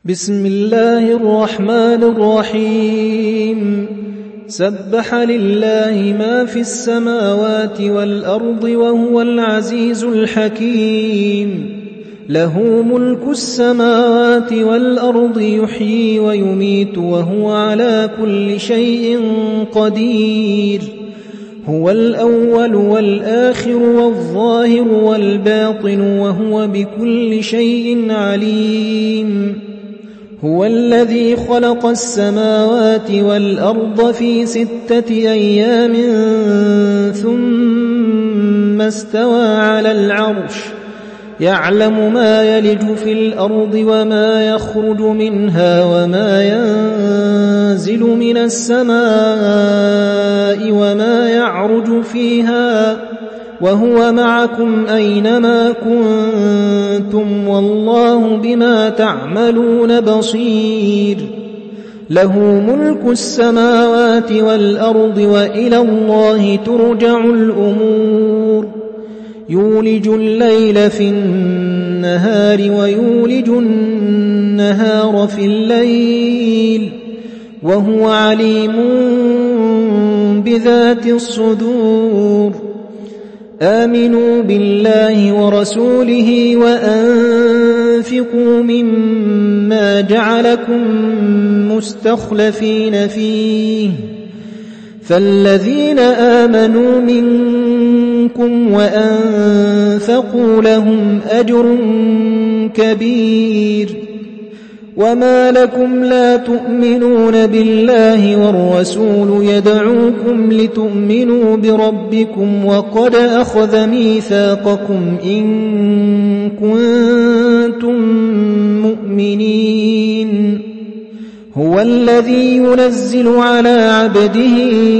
بسم الله الرحمن الرحيم سبح لله ما في السماوات والأرض وهو العزيز الحكيم له ملك السماوات والأرض يحيي ويميت وهو على كل شيء قدير هو الأول والآخر والظاهر والباطن وهو بكل شيء عليم هو الذي خلق السماوات والأرض في 6 أيام ثم استوى على العرش يعلم ما يلج في الأرض وما يخرج منها وما ينزل من السماء وما يعرج فيها وهو معكم أينما كنتم والله بما تعملون بصير له ملك السماوات والأرض وإلى الله ترجع الأمور يولج الليل في النهار ويولج النهار في الليل وهو عليم بذات الصدور آمنوا بالله ورسوله وأنفقوا مما جعلكم مستخلفين فيه فالذين آمنوا منكم وأنفقوا لهم أجر كبير وما لكم لا تؤمنون بالله والرسول يدعوكم لتؤمنوا بربكم وقد أخذ ميثاقكم إن كنتم مؤمنين هو الذي ينزل على عبده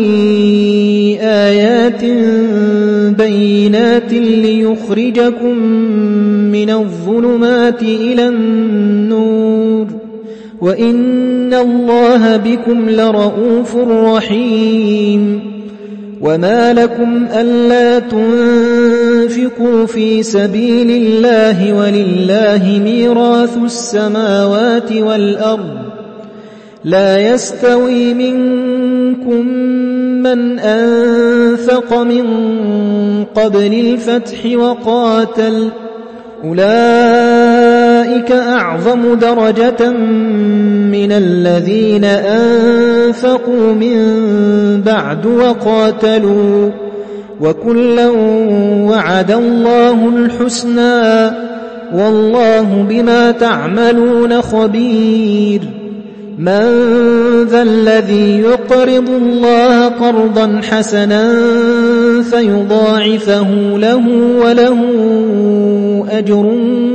آيات بينات ليخرجكم من الظلمات إلى النور وإن الله بكم لرءوف رحيم وما لكم ألا تنفقوا في سبيل الله ولله ميراث السماوات والأرض لا يستوي منكم من أنفق من قبل الفتح وقاتل أولئك أعظم درجة من الذين أنفقوا من بعد وقاتلوا وكلا وعد الله الحسنى والله بما تعملون خبير من ذا الذي يقرض الله قرضا حسنا فيضاعفه له وله أجر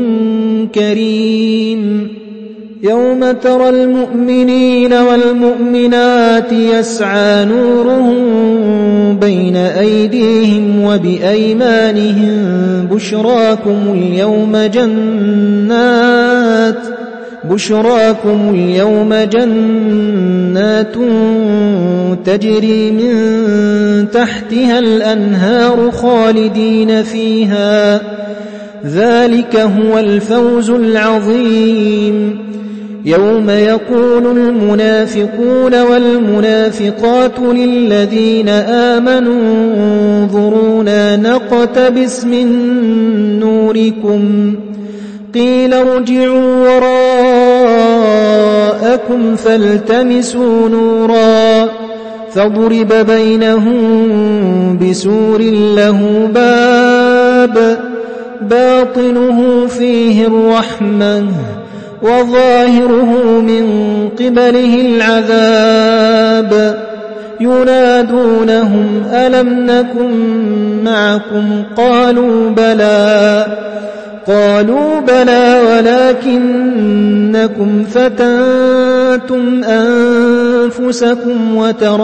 كريم يوم ترى المؤمنين والمؤمنات يسعى نورهم بين أيديهم وبأيمانهم بشراكم اليوم جنات تجري من تحتها الأنهار خالدين فيها ذلك هو الفوز العظيم يوم يقول المنافقون والمنافقات للذين آمنوا انظرونا نقتبس من نوركم قيل ارجعوا وراءكم فالتمسوا نورا فضرب بينهم بسور له باب باطنه فيه الرحمة وظاهره من قبله العذاب ينادونهم ألم نكن معكم قالوا بلى ولكنكم فتنتم أنفسكم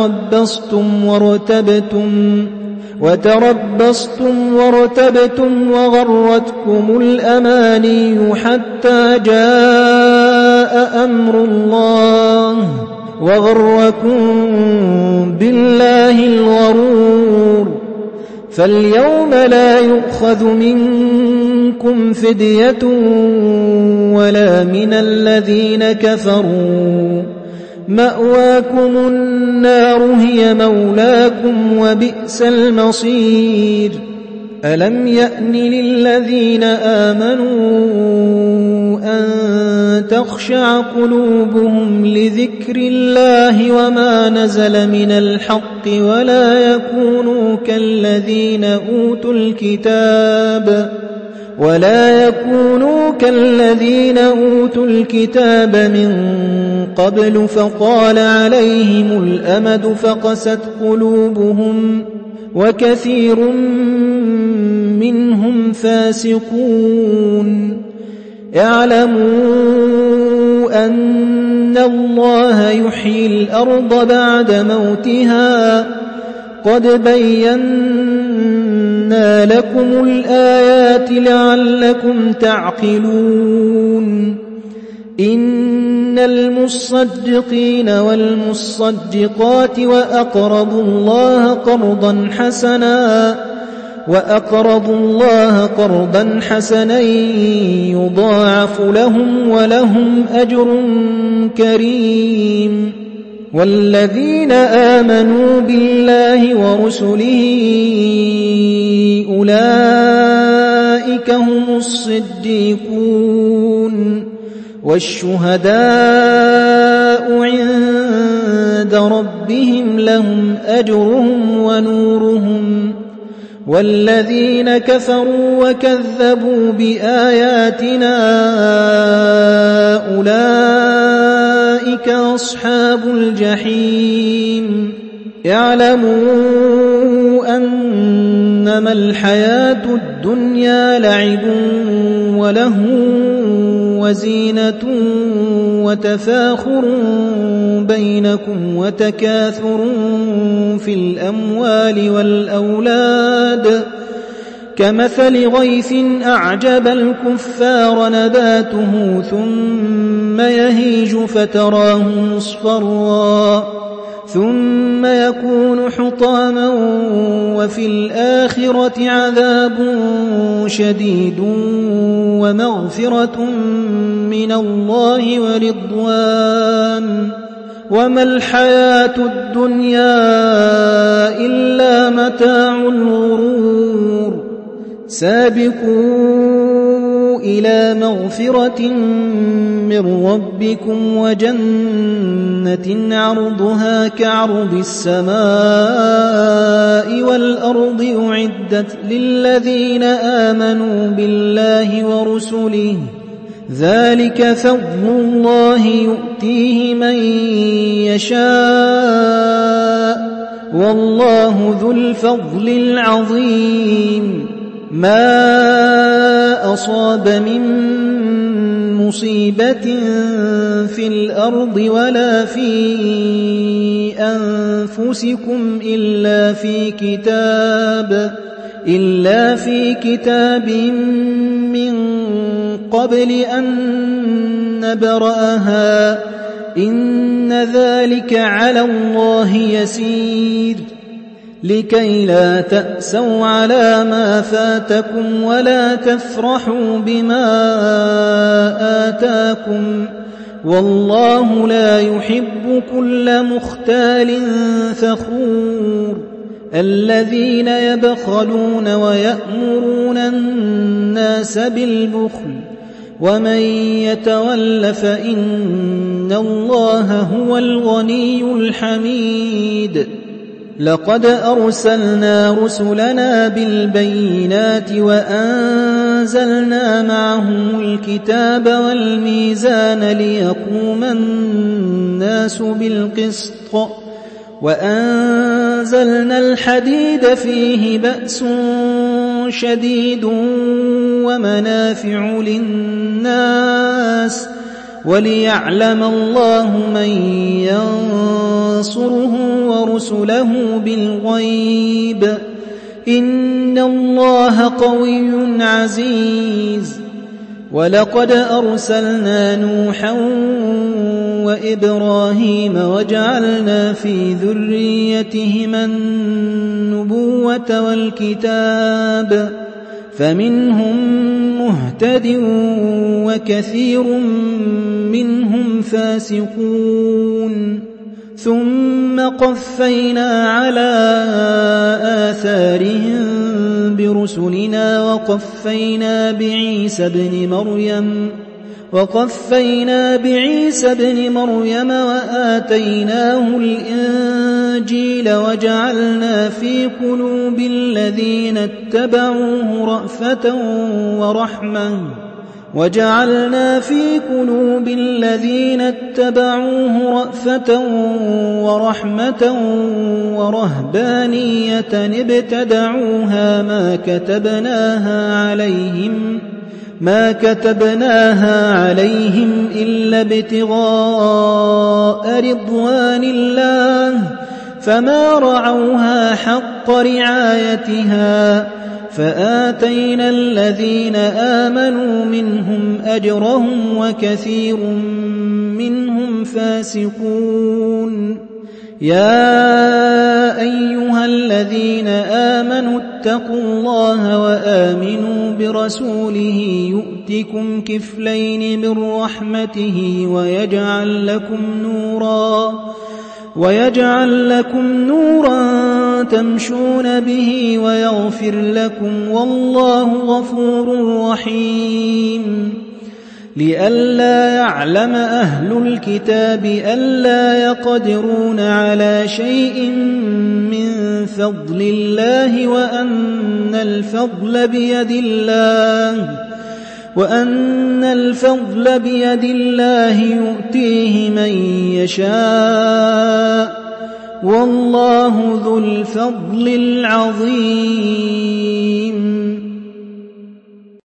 وتربصتم وارتبتم وغرتكم الأماني حتى جاء أمر الله وغركم بالله الغرور فاليوم لا يؤخذ منكم منكم فدية ولا من الذين كفروا مأواكم النار هي مولاكم وبئس المصير ألم يأن للذين آمنوا أن تخشع قلوبهم لذكر الله وما نزل من الحق ولا يكونوا كالذين أوتوا الكتاب من قبل فطال عليهم الأمد فقست قلوبهم وكثير منهم فاسقون اعلموا أن الله يحيي الأرض بعد موتها قد بينا لكم الآيات لعلكم تعقلون إن المصدقين والمصدقات وأقرضوا الله قرضا حسنا يضاعف لهم ولهم أجر كريم والذين آمنوا بالله ورسله أولئك هم الصديقون والشهداء عند ربهم لهم أجرهم ونورهم والذين كفروا وكذبوا بآياتنا أولئك أصحاب الجحيم اعلموا أنما الحياة الدنيا لعب وله وزينة وتفاخر بينكم وتكاثر في الأموال والأولاد كمثل غيث أعجب الكفار نباته ثم يهيج فتراه مصفرا ثم يكون حطاما وفي الآخرة عذاب شديد ومغفرة من الله ورضوان وما الحياة الدنيا إلا متاع الغرور سابقوا إلى مغفرة من ربكم وجنة عرضها كعرض السماء والأرض أعدت للذين آمنوا بالله ورسله ذلك فضل الله يؤتيه من يشاء والله ذو الفضل العظيم ما أصاب من مصيبة في الأرض ولا في أنفسكم إلا في كتاب من قبل أن نبرأها إن ذلك على الله يسير لكي لا تأسوا على ما فاتكم ولا تفرحوا بما آتاكم والله لا يحب كل مختال فخور الذين يبخلون ويأمرون الناس بالبخل ومن يتول فإن الله هو الغني الحميد لقد أرسلنا رسلنا بالبينات وأنزلنا معهم الكتاب والميزان ليقوم الناس بالقسط وأنزلنا الحديد فيه بأس شديد ومنافع للناس وليعلم الله من ينصره ورسله بالغيب إن الله قوي عزيز ولقد أرسلنا نوحا وإبراهيم وجعلنا في ذريتهما النبوة والكتاب فمنهم مهتد وكثير منهم فاسقون ثم قفينا على آثارهم برسلنا وقفينا بعيسى ابن مريم وآتيناه الإنجيل وجعلنا في قلوب الذين اتبعوه رأفة ورحمة ورهبانية ابتدعوها ما كتبناها عليهم إلا ابتغاء رضوان الله فما رعوها حق رعايتها فآتينا الذين آمنوا منهم أجرهم وكثير منهم فاسقون يا أيها الذين آمنوا اتقوا الله وآمنوا برسوله يؤتكم كفلين من رحمته ويجعل لكم نورا تمشون به ويغفر لكم والله غفور رحيم لئلا يعلم أهل الكتاب ألا يقدرون على شيء من فضل الله وأن الفضل بيد الله يؤتيه من يشاء والله ذو الفضل العظيم